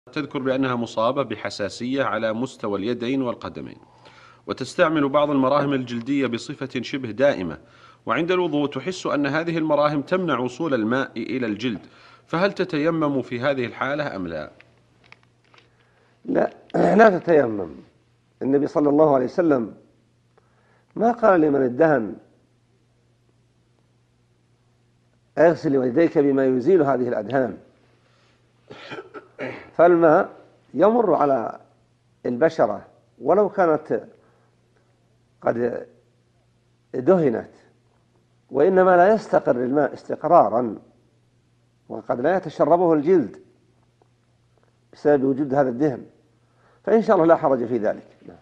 تذكر بأنها مصابة بحساسية على مستوى اليدين والقدمين، وتستعمل بعض المراهم الجلدية بصفة شبه دائمة، وعند الوضوء تحس أن هذه المراهم تمنع وصول الماء إلى الجلد، فهل تتيمم في هذه الحالة أم لا؟ لا، لا تتيمم. النبي صلى الله عليه وسلم ما قال لمن ادهن اغسل يديك بما يزيل هذه الأدهان، فالماء يمر على البشرة ولو كانت قد دهنت، وإنما لا يستقر الماء استقرارا، وقد لا يتشربه الجلد بسبب وجود هذا الدهن، فإن شاء الله لا حرج في ذلك.